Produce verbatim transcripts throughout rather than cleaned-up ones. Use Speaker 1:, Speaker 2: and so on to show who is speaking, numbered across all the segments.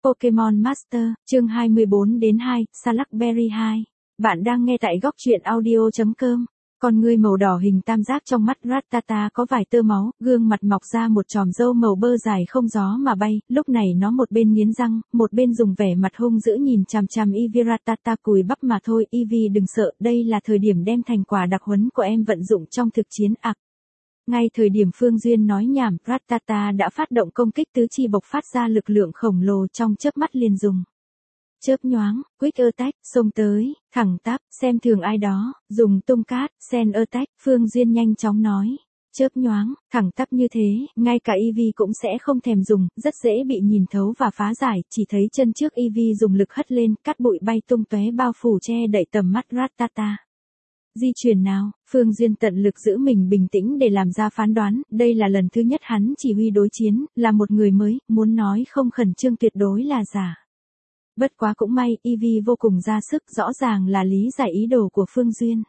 Speaker 1: Pokemon Master, chương hai mươi bốn đến hai, Salaberry hai. Bạn đang nghe tại góc truyện audio chấm com. Con ngươi màu đỏ hình tam giác trong mắt Rattata có vài tơ máu, gương mặt mọc ra một chòm râu màu bơ dài không gió mà bay, lúc này nó một bên nghiến răng, một bên dùng vẻ mặt hung dữ nhìn chằm chằm Eevee. Rattata cùi bắp mà thôi, Eevee đừng sợ, đây là thời điểm đem thành quả đặc huấn của em vận dụng trong thực chiến ạc. Ngay thời điểm Phương Duyên nói nhảm, Rattata đã phát động công kích tứ chi bộc phát ra lực lượng khổng lồ trong chớp mắt liền dùng. Chớp nhoáng, Quick Attack, xông tới, thẳng tắp, xem thường ai đó, dùng tung cát, Sand Attack, Phương Duyên nhanh chóng nói. Chớp nhoáng, thẳng tắp như thế, ngay cả Eevee cũng sẽ không thèm dùng, rất dễ bị nhìn thấu và phá giải, chỉ thấy chân trước Eevee dùng lực hất lên, cát bụi bay tung tóe bao phủ che đậy tầm mắt Rattata. Di chuyển nào, Phương Duyên tận lực giữ mình bình tĩnh để làm ra phán đoán, đây là lần thứ nhất hắn chỉ huy đối chiến, là một người mới, muốn nói không khẩn trương tuyệt đối là giả. Bất quá cũng may, Eevee vô cùng ra sức, rõ ràng là lý giải ý đồ của Phương Duyên.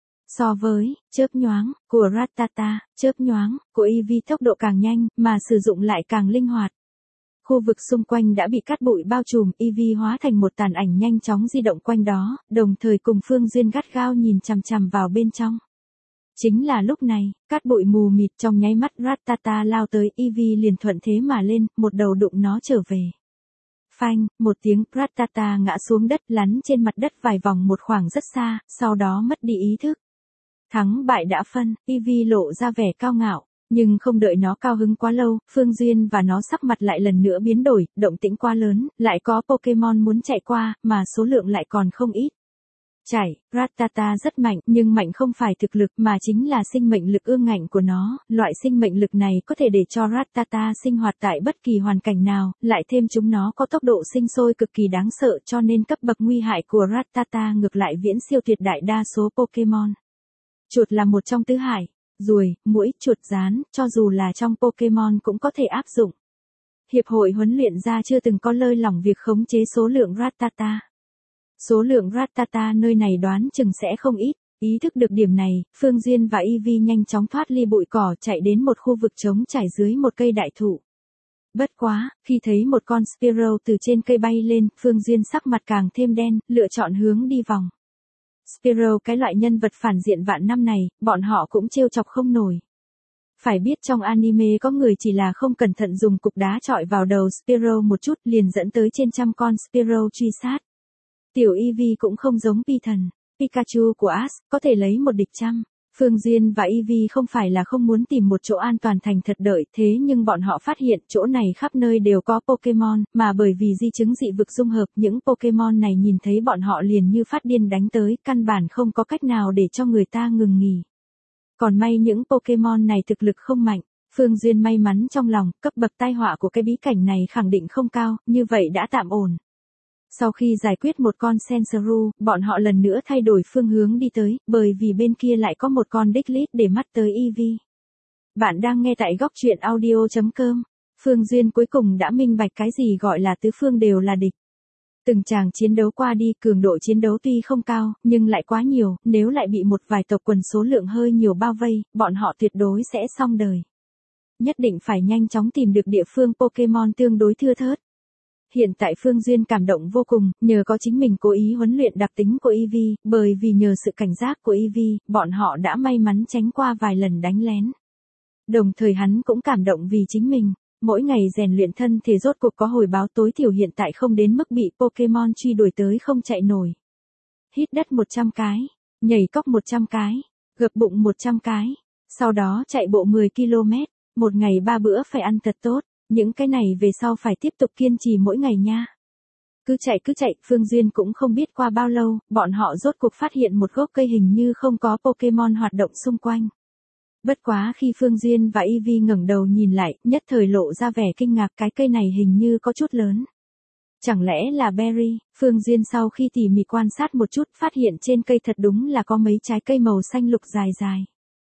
Speaker 1: So với, chớp nhoáng, của Rattata, chớp nhoáng, của Eevee tốc độ càng nhanh, mà sử dụng lại càng linh hoạt. Khu vực xung quanh đã bị cát bụi bao trùm, Eevee hóa thành một tàn ảnh nhanh chóng di động quanh đó, đồng thời cùng Phương Duyên gắt gao nhìn chằm chằm vào bên trong. Chính là lúc này, cát bụi mù mịt trong nháy mắt Rattata lao tới, Eevee liền thuận thế mà lên, một đầu đụng nó trở về. Phanh, một tiếng, Rattata ngã xuống đất, lăn trên mặt đất vài vòng một khoảng rất xa, sau đó mất đi ý thức. Thắng bại đã phân, Eevee lộ ra vẻ cao ngạo. Nhưng không đợi nó cao hứng quá lâu, Phương Duyên và nó sắc mặt lại lần nữa biến đổi, động tĩnh quá lớn, lại có Pokemon muốn chạy qua, mà số lượng lại còn không ít. Chạy, Rattata rất mạnh, nhưng mạnh không phải thực lực mà chính là sinh mệnh lực ương ngạnh của nó, loại sinh mệnh lực này có thể để cho Rattata sinh hoạt tại bất kỳ hoàn cảnh nào, lại thêm chúng nó có tốc độ sinh sôi cực kỳ đáng sợ cho nên cấp bậc nguy hại của Rattata ngược lại viễn siêu tuyệt đại đa số Pokemon. Chuột là một trong tứ hải. Ruồi, muỗi, chuột rán, cho dù là trong Pokemon cũng có thể áp dụng. Hiệp hội huấn luyện ra chưa từng có lơi lỏng việc khống chế số lượng Rattata. Số lượng Rattata nơi này đoán chừng sẽ không ít. Ý thức được điểm này, Phương Duyên và Eevee nhanh chóng thoát ly bụi cỏ chạy đến một khu vực trống trải dưới một cây đại thụ. Bất quá, khi thấy một con Spearow từ trên cây bay lên, Phương Duyên sắc mặt càng thêm đen, lựa chọn hướng đi vòng. Spearow cái loại nhân vật phản diện vạn năm này, bọn họ cũng trêu chọc không nổi. Phải biết trong anime có người chỉ là không cẩn thận dùng cục đá chọi vào đầu Spearow một chút liền dẫn tới trên trăm con Spearow truy sát. Tiểu Eevee cũng không giống Pi thần, Pikachu của Ash, có thể lấy một địch trăm. Phương Duyên và Eevee không phải là không muốn tìm một chỗ an toàn thành thật đợi, thế nhưng bọn họ phát hiện chỗ này khắp nơi đều có Pokemon, mà bởi vì di chứng dị vực dung hợp, những Pokemon này nhìn thấy bọn họ liền như phát điên đánh tới, căn bản không có cách nào để cho người ta ngừng nghỉ. Còn may những Pokemon này thực lực không mạnh, Phương Duyên may mắn trong lòng, cấp bậc tai họa của cái bí cảnh này khẳng định không cao, như vậy đã tạm ổn. Sau khi giải quyết một con Sensuru, bọn họ lần nữa thay đổi phương hướng đi tới, bởi vì bên kia lại có một con Diglett để mắt tới Eevee. Bạn đang nghe tại góc truyện audio chấm com. Phương Duyên cuối cùng đã minh bạch cái gì gọi là tứ phương đều là địch. Từng tràng chiến đấu qua đi, cường độ chiến đấu tuy không cao, nhưng lại quá nhiều, nếu lại bị một vài tộc quần số lượng hơi nhiều bao vây, bọn họ tuyệt đối sẽ xong đời. Nhất định phải nhanh chóng tìm được địa phương Pokemon tương đối thưa thớt. Hiện tại Phương Duyên cảm động vô cùng, nhờ có chính mình cố ý huấn luyện đặc tính của Eevee, bởi vì nhờ sự cảnh giác của Eevee, bọn họ đã may mắn tránh qua vài lần đánh lén. Đồng thời hắn cũng cảm động vì chính mình, mỗi ngày rèn luyện thân thể rốt cuộc có hồi báo tối thiểu hiện tại không đến mức bị Pokemon truy đuổi tới không chạy nổi. Hít đất một trăm cái, nhảy cóc một trăm cái, gập bụng một trăm cái, sau đó chạy bộ mười ki lô mét, một ngày ba bữa phải ăn thật tốt. Những cái này về sau phải tiếp tục kiên trì mỗi ngày nha. Cứ chạy cứ chạy, Phương Duyên cũng không biết qua bao lâu, bọn họ rốt cuộc phát hiện một gốc cây hình như không có Pokemon hoạt động xung quanh. Bất quá khi Phương Duyên và Eevee ngẩng đầu nhìn lại, nhất thời lộ ra vẻ kinh ngạc, cái cây này hình như có chút lớn. Chẳng lẽ là berry? Phương Duyên sau khi tỉ mỉ quan sát một chút, phát hiện trên cây thật đúng là có mấy trái cây màu xanh lục dài dài.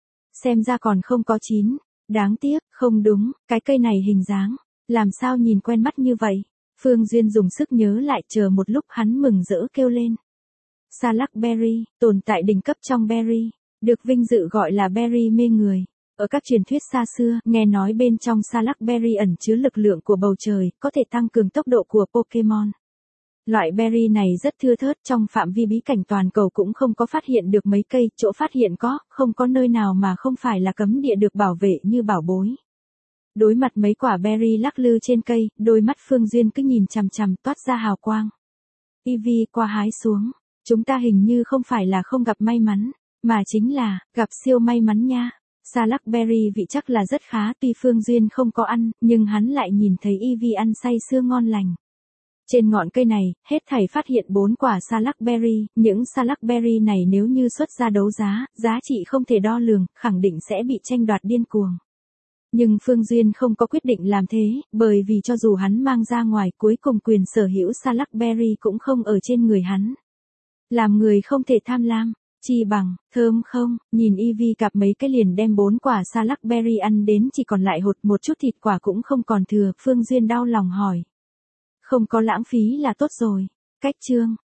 Speaker 1: Xem ra còn không có chín. Đáng tiếc, không đúng, cái cây này hình dáng, làm sao nhìn quen mắt như vậy? Phương Duyên dùng sức nhớ lại, chờ một lúc hắn mừng rỡ kêu lên. Salaberry, tồn tại đỉnh cấp trong berry, được vinh dự gọi là berry mê người. Ở các truyền thuyết xa xưa, nghe nói bên trong salak berry ẩn chứa lực lượng của bầu trời, có thể tăng cường tốc độ của Pokemon. Loại berry này rất thưa thớt, trong phạm vi bí cảnh toàn cầu cũng không có phát hiện được mấy cây, chỗ phát hiện có, không có nơi nào mà không phải là cấm địa được bảo vệ như bảo bối. Đối mặt mấy quả berry lắc lư trên cây, đôi mắt Phương Duyên cứ nhìn chằm chằm toát ra hào quang. Eevee qua hái xuống, chúng ta hình như không phải là không gặp may mắn, mà chính là, gặp siêu may mắn nha. Salak berry vị chắc là rất khá, tuy Phương Duyên không có ăn, nhưng hắn lại nhìn thấy Eevee ăn say sưa ngon lành. Trên ngọn cây này, hết thảy phát hiện bốn quả salak berry, những salak berry này nếu như xuất ra đấu giá, giá trị không thể đo lường, khẳng định sẽ bị tranh đoạt điên cuồng. Nhưng Phương Duyên không có quyết định làm thế, bởi vì cho dù hắn mang ra ngoài, cuối cùng quyền sở hữu salak berry cũng không ở trên người hắn. Làm người không thể tham lam, chi bằng, thơm không, nhìn Eevee cặp mấy cái liền đem bốn quả salak berry ăn đến chỉ còn lại hột, một chút thịt quả cũng không còn thừa, Phương Duyên đau lòng hỏi. Không có lãng phí là tốt rồi. Cách chương